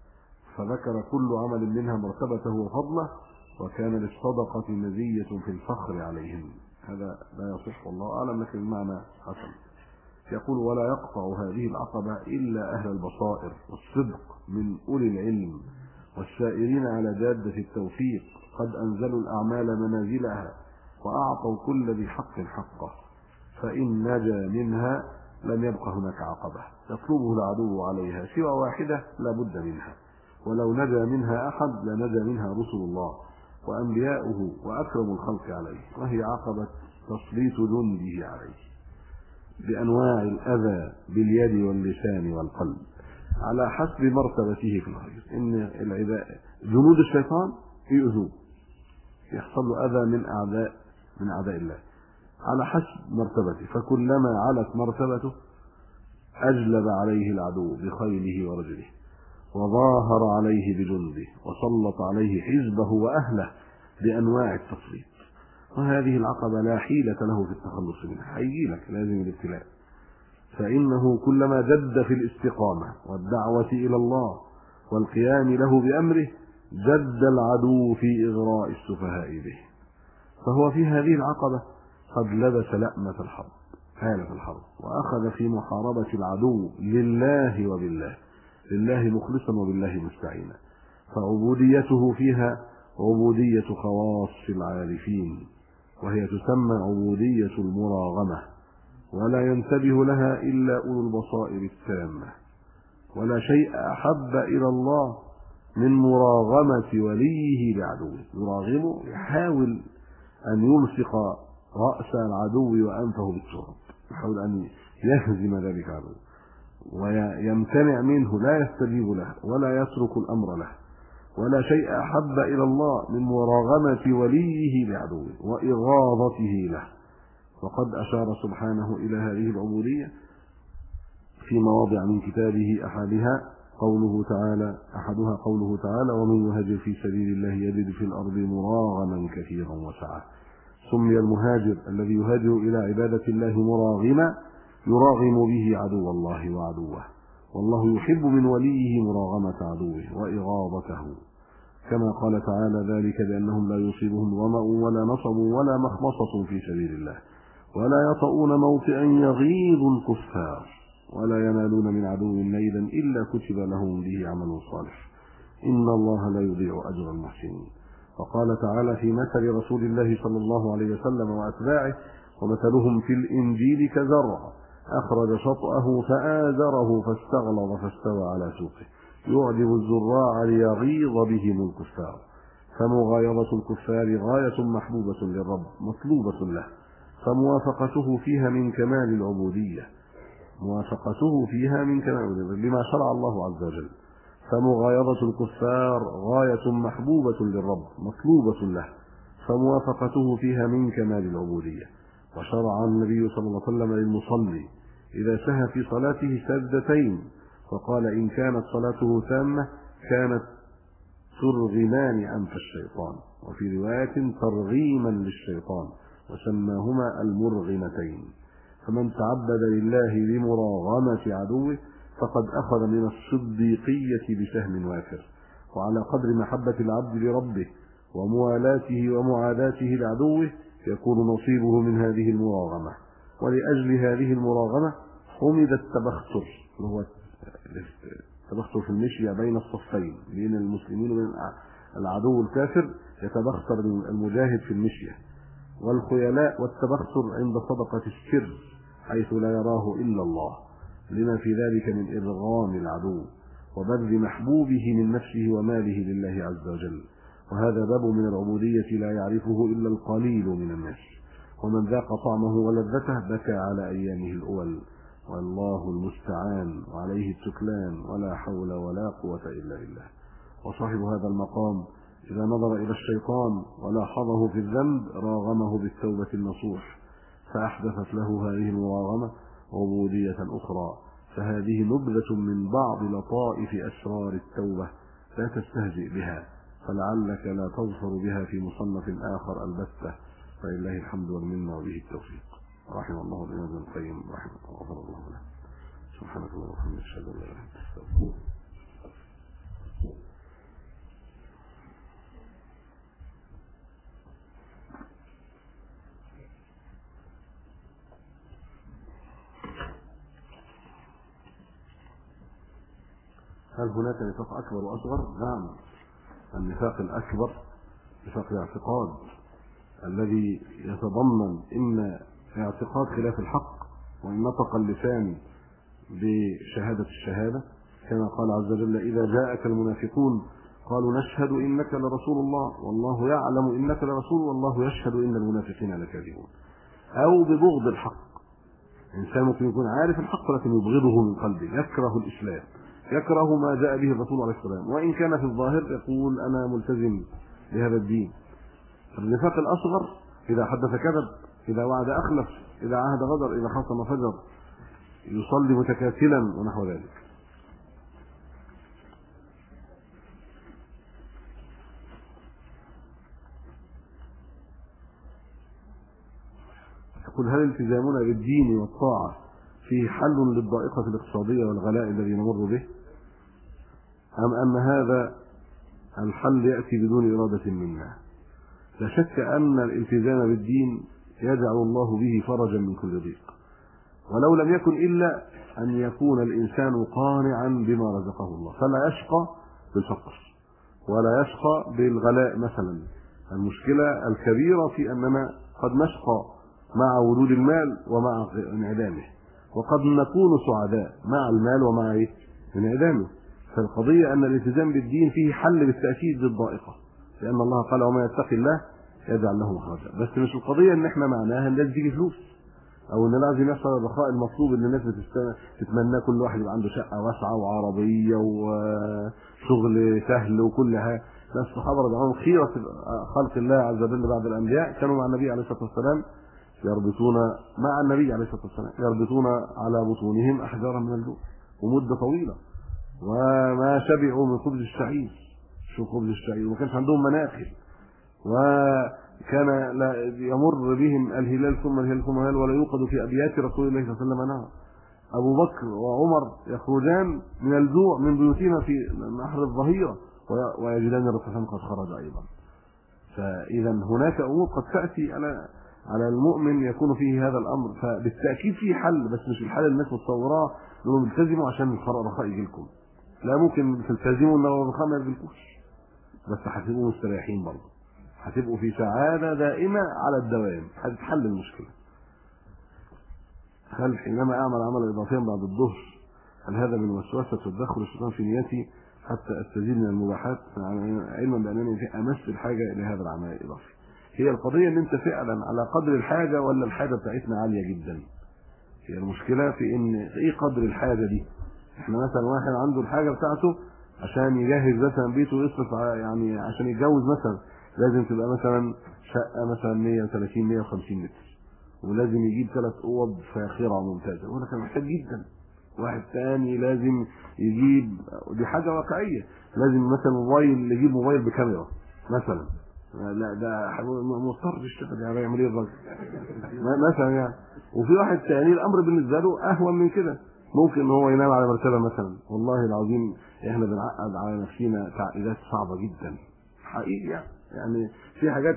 A: فذكر كل عمل منها مرتبته وفضله، وكان للصدقة مزية في الفخر عليهم. هذا لا يصح والله أعلم، لكن المعنى حسن. يقول: ولا يقطع هذه العقبة إلا أهل البصائر والصدق من أولي العلم والسائرين على جادة التوفيق، قد أنزلوا الأعمال منازلها وأعطوا كل ذي حق حقه، فإن نجا منها لم يبق هناك عقبة يطلبه العدو عليها سوى واحدة لا بد منها، ولو نجا منها أحد لنجا منها رسل الله وأنبياؤه وأكرم الخلق عليه، وهي عقبة تسليط جنده عليه بأنواع الأذى باليد واللسان والقلب على حسب مرتبته في الخير. إن جنود الشيطان يؤذوه، يحصل له أذى من أعداء الله على حسب مرتبته، فكلما علت مرتبته أجلب عليه العدو بخيله ورجله وظاهر عليه بجنده وسلط عليه حزبه وأهله بأنواع التسليط. وهذه العقبة لا حيلة له في التخلص منها، هيجي لك لازم الابتلاء، فإنه كلما جد في الاستقامة والدعوة إلى الله والقيام له بأمره جد العدو في إغراء السفهاء به، فهو في هذه العقبة قد لبس لأمة الحرب حالة الحرب، وأخذ في محاربة العدو لله وبالله، لله مخلصا وبالله مستعينا، فعبوديته فيها عبودية خواص العارفين، وهي تسمى عبودية المراغمة، ولا ينتبه لها إلا أولو البصائر التامة. ولا شيء أحب إلى الله من مراغمة وليه لعدوه، يراغمه يحاول أن يلصق رأس العدو وأنفه بالتراب، يحاول أن يهزم ذلك العدو ويمتنع منه، لا يستجيب له ولا يترك الأمر له. ولا شيء أحب إلى الله من مراغمة وليه لعدوه وإغاظته له. وقد أشار سبحانه إلى هذه العبودية في مواضع من كتابه أحدها قوله تعالى: ومن يهاجر في سبيل الله يجد في الأرض مراغما كثيرا وسعة. سمي المهاجر الذي يهاجر إلى عبادة الله مراغما، يراغم به عدو الله وعدوه، والله يحب من وليه مراغمة عدوه وإغاظته، كما قال تعالى: ذلك بأنهم لا يصيبهم ظمأ ولا نصب ولا مخمصة في سبيل الله ولا يطؤون موطئا يغيظ الكفار ولا ينالون من عدو نيلا إلا كتب لهم به عمل صالح إن الله لا يضيع أجر المحسنين. وقال تعالى في مثل رسول الله صلى الله عليه وسلم وأتباعه: ومثلهم في الإنجيل كزرع أخرج شطأه فآزره فاستغلظ فاستوى على سوقه يعجب الزراع ليغيظ بهم الكفار. فمغايظة الكفار غاية محبوبة للرب مطلوبة له، فموافقته فيها من كمال العبودية، موافقته فيها من كمال لما شرع الله عز وجل. فمغايظة الكفار غاية محبوبة للرب مطلوبة له، فموافقته فيها من كمال العبودية. وشرع النبي صلى الله عليه وسلم للمصلي إذا سهى في صلاته سجدتين، فقال: إن كانت صلاته تامة كانت ترغمان أنف الشيطان، وفي رواية ترغيما للشيطان، وسماهما المرغمتين. فمن تعبد لله لمراغمة عدوه فقد أخذ من الصديقية بسهم وافر. وعلى قدر محبة العبد لربه وموالاته ومعاداته لعدوه يكون نصيبه من هذه المراغمة. ولأجل هذه المراغمة حمد التبختر، وهو التبختر في المشي بين الصفين بين المسلمين وبين العدو الكافر، يتبختر المجاهد في المشية. والخيلاء والتبختر عند صدقة السر حيث لا يراه إلا الله، لما في ذلك من إرغام العدو وبذل محبوبه من نفسه وماله لله عز وجل. وهذا باب من العبودية لا يعرفه إلا القليل من الناس، ومن ذاق طعمه ولذته بكى على أيامه الأول، والله المستعان وعليه التكلان، ولا حول ولا قوة إلا بالله. وصاحب هذا المقام إذا نظر إلى الشيطان ولاحظه في الذنب راغمه بالتوبة النصوح، فأحدثت له هذه المراغمة عبودية أخرى. فهذه نبذة من بعض لطائف أسرار التوبة، لا تستهزئ بها، فلعلك لا تظفر بها في مصنف آخر البتة. فلله الحمد والمنة وبه التوفيق. رحم الله الإمام ابن القيم رحمه الله وغفر الله له. سبحانك اللهم وبحمدك أشهد أن لا إله إلا أنت أستغفرك. هل هناك نفاق أكبر وأصغر؟ نعم. النفاق الأكبر نفاق الاعتقاد الذي يتضمن إن اعتقاد خلاف الحق، وإن نطق اللسان بشهادة الشهادة كما قال عز وجل: إذا جاءك المنافقون قالوا نشهد إنك لرسول الله والله يعلم إنك لرسول والله يشهد إن المنافقين لكاذبون. أو ببغض الحق، إنسان ممكن يكون عارف الحق لكن يبغضه من قلبه، يكره الإسلام، يكره ما جاء به الرسول عليه السلام، وإن كان في الظاهر يقول أنا ملتزم بهذا الدين. النفاق الأصغر إذا حدث كذب، إذا وعد أخلف، إذا عهد غدر، إذا خصم فجر، يصلي متكاسلا ونحو ذلك. يقول: هل التزامنا بالدين والطاعة فيه حل للضائقة الاقتصادية والغلاء الذي نمر به، أم أن هذا الحل يأتي بدون إرادة منا؟ لا شك أن الالتزام بالدين يجعل الله به فرجا من كل ضيق، ولو لم يكن إلا أن يكون الإنسان قانعا بما رزقه الله، فلا يشقى بالفقر ولا يشقى بالغلاء مثلا. المشكلة الكبيرة في أننا قد نشقى مع وجود المال ومع انعدامه، وقد نكون سعداء مع المال ومع انعدامه. فالقضية أن الالتزام بالدين فيه حل بالتأكيد للضائقة، لأن الله قال: وما يتق الله يجعل له مخرجا. بس مش القضية ان احنا معناها ان لازم تيجي فلوس، او ان لازم يحصل الرخاء المطلوب اللي الناس تتمناه، كل واحد يبقى عنده شقة واسعة وعربية وشغل سهل وكلها. ناس الصحابة رضي الله عنهم خيرة خلق الله عز وجل بعد الأنبياء، كانوا مع النبي عليه الصلاة والسلام يربطون مع النبي عليه الصلاة والسلام يربطون على بطونهم أحجارا من الجوع ومدة طويلة، وما شبعوا من خبز الشعير. شو خبز الشعير؟ وما كانش عندهم مناخل، وكان لا يمر بهم الهلال ثم الهلال ثم الهلال ولا يوقد في أبيات رسول الله صلى الله عليه وسلم نار. أبو بكر وعمر يخرجان من الجوع من بيوتهما في نحر الظهيرة ويجدان الرسول قد خرج أيضا. فإذا هناك أمور قد تأتي على المؤمن يكون فيه هذا الأمر، فبالتأكيد فيه حل، بس مش الحل الناس متصوراه انهم بيلتزموا عشان الرخاء يجي لكم. لا، ممكن تلتزموا ان الرخاء ما يجيلكوش، بس هتبقوا مستريحين برضه، هتبقوا في سعادة دائمة على الدوام، هتتحل المشكلة. هل حينما أعمل عملا إضافيا بعد الظهر هل هذا من وسوسة تدخل الشيطان في نيتي حتى أستزيد من المباحات، علما بأنني في أمس الحاجة إلى هذا العمل الإضافي؟ هي القضية ان انت فعلا على قدر الحاجة ولا الحاجة بتاعتنا عالية جدا. هي المشكلة في ان ايه قدر الحاجة دي. احنا مثلا واحد عنده الحاجة بتاعته عشان يجهز مثلا بيته ويصرف يعني عشان يتجوز مثلا لازم تبقى مثلا شقة مثلا 130 150 متر، ولازم يجيب 3 اوض فاخرة ممتازة، وده كان محتاج جدا. واحد ثاني لازم يجيب، ودي حاجة واقعية، لازم مثلا موبايل، يجيب موبايل بكاميرا مثلا. لا ده مضطر يشتغل، يعني يعمل ايه الراجل مثلا يعني. وفي واحد ثاني الامر بالنسبه له اهون من كده، ممكن ان هو ينام على مرتبه مثلا. والله العظيم احنا بنعقد على نفسنا تعقيدات صعبه جدا حقيقي. يعني في حاجات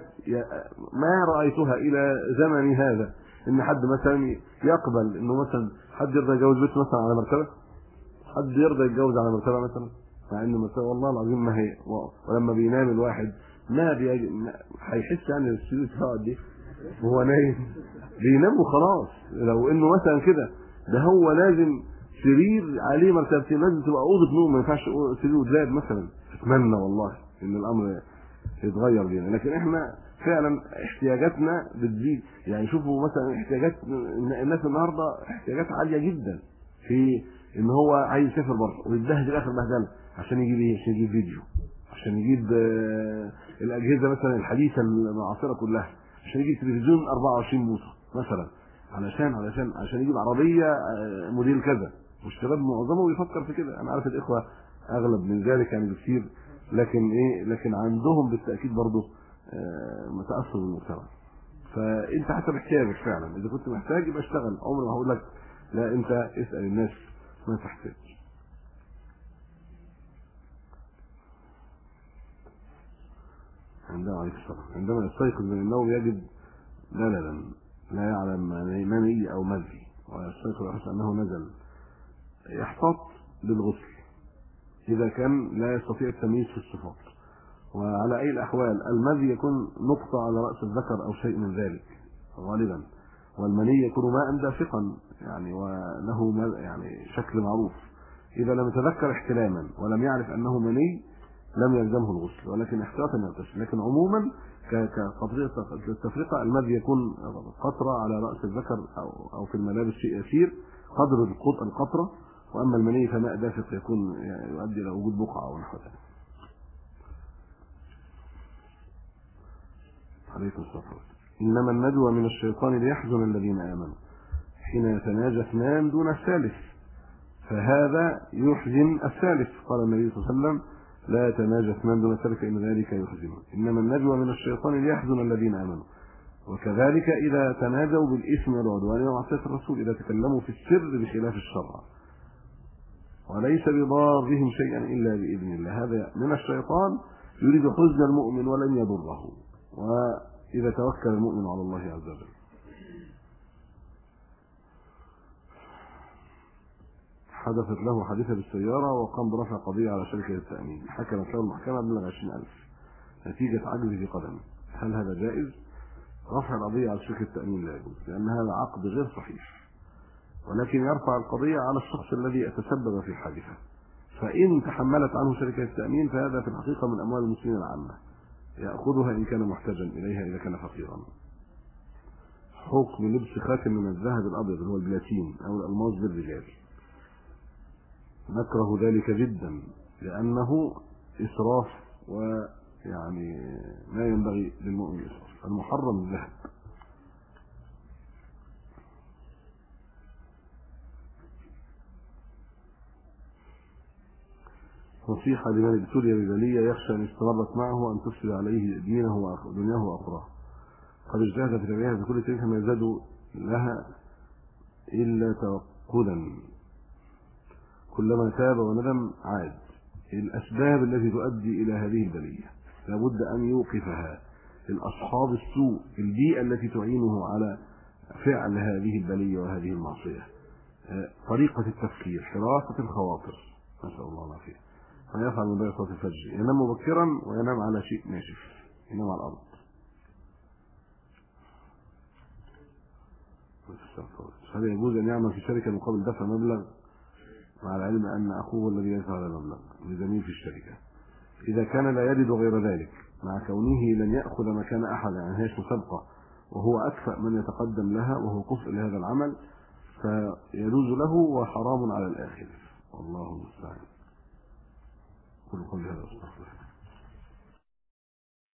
A: ما رايتها الى زمني هذا، ان حد مثلا يقبل انه مثلا حد يرضى يتجوز بيته مثلا على مرتبه، حد يرضى يتجوز على مرتبه مثلا، مع ان مرتبه والله العظيم ما هي. ولما بينام الواحد ما هيحس يعني السرير بتاعه دي وهو نايم، بينام وخلاص. لو انه مثلا كده، ده هو لازم سرير عليه مرتبتين، لازم تبقى اوضه نوم، ما ينفعش سرير ودلاب مثلا. اتمنى والله ان الامر يتغير بينا، لكن احنا فعلا احتياجاتنا بتزيد. يعني شوفوا مثلا احتياجات الناس النهارده، احتياجات عاليه جدا في ان هو عايز يسافر بره ويتبهدل اخر بهدله عشان يجيب ايه؟ عشان يجيب فيديو، عشان يجيب الاجهزه مثلا الحديثه المعاصره كلها، عشان يجيب تلفزيون 24 بوصه مثلا، عشان يجيب عربيه موديل كذا. والشباب معظمه بيفكر في كده. انا عارف الاخوه اغلب من ذلك يعني بكثير، لكن عندهم بالتاكيد برضه متاثر بالمجتمع. فانت حسب احتياجك فعلا، اذا كنت محتاج يبقى اشتغل. عمري ما هقول لك لا، انت اسال الناس ما تحتاج. عندما يستيقظ من النوم يجد مللا لا يعلم مني او مذي، ويستيقظ ويحس انه نزل، يحتاط بالغسل اذا كان لا يستطيع التمييز في الصفات. وعلى اي الاحوال المذي يكون نقطة على رأس الذكر او شيء من ذلك غالبا، والمني يكون ماء دافقا يعني وله يعني شكل معروف. اذا لم يتذكر احتلاما ولم يعرف انه مني لم يلزمه الغسل، ولكن احتياطا يغتسل. لكن عموما كقضية التفرقة، المذي يكون قطرة على رأس الذكر أو في الملابس شيء يسير قدر القطرة، وأما المني فماء دافق يكون يؤدي إلى وجود بقعة أو نحو ذلك. عليكم السلام. إنما النجوى من الشيطان ليحزن الذين آمنوا حين يتناجى اثنان دون الثالث، فهذا يحزن الثالث. قال النبي صلى الله عليه وسلم لا يتناجى اثنان دون الثالث إن ذلك يحزنهم. إنما النجوى من الشيطان ليحزن الذين آمنوا. وكذلك إذا تناجوا بالإثم والعدوان ومعصية الرسول، إذا تكلموا في السر بخلاف الشرع، وليس بضارهم شيئا إلا بإذن الله. هذا من الشيطان يريد حزن المؤمن ولن يضره، وإذا توكل المؤمن على الله عز وجل. حدثت له حادثة بالسيارة وقام برفع قضية على شركة التأمين، حكمت له المحكمة بمبلغ 20,000 نتيجة عجز في قدمه. هل هذا جائز؟ رفع القضية على شركة التأمين لا يجوز، لأن هذا عقد غير صحيح، ولكن يرفع القضية على الشخص الذي يتسبب في الحادثة. فإن تحملت عنه شركة التأمين فهذا في الحقيقة من أموال المسلمين العامة، يأخذها إن كان محتاجا إليها إذا كان فقيرا. حكم لبس خاتم من الذهب الأبيض اللي هو البلاتين أو الألماس بالرجال، نكره ذلك جدا لأنه إسراف، ويعني لا ينبغي للمؤمن إسراف. المحرم الذهب. نصيحة لمن ابتلي ببلية يخشى أن استمرت معه أن تفسد عليه دينه ودنياه وأخراه، قد اجتهد في تبعها بكل تلك ما يزداد لها إلا توقدا، كلما تاب وندم عاد. الأسباب التي تؤدي إلى هذه البلية، لابد أن يوقفها. الأصحاب السوء، البيئة التي تعينه على فعل هذه البلية وهذه المعصية، طريقة التفكير، حراسة الخواطر، نسأل الله العافية. فيفعل من ضيق صلاة الفجر، ينام مبكرا وينام على شيء ناشف، ينام على الأرض. هل يجوز أن يعمل في شركة مقابل دفع مبلغ مع العلم أن أخوه الذي يدفع هذا المبلغ لزميل في الشركة؟ إذا كان لا يجد غير ذلك، مع كونه لن يأخذ مكان أحد، يعني هي مسابقة وهو أكفأ من يتقدم لها وهو كفء لهذا العمل، فيجوز له وحرام على الآخر، والله المستعان. كل قول هذا أستغفر.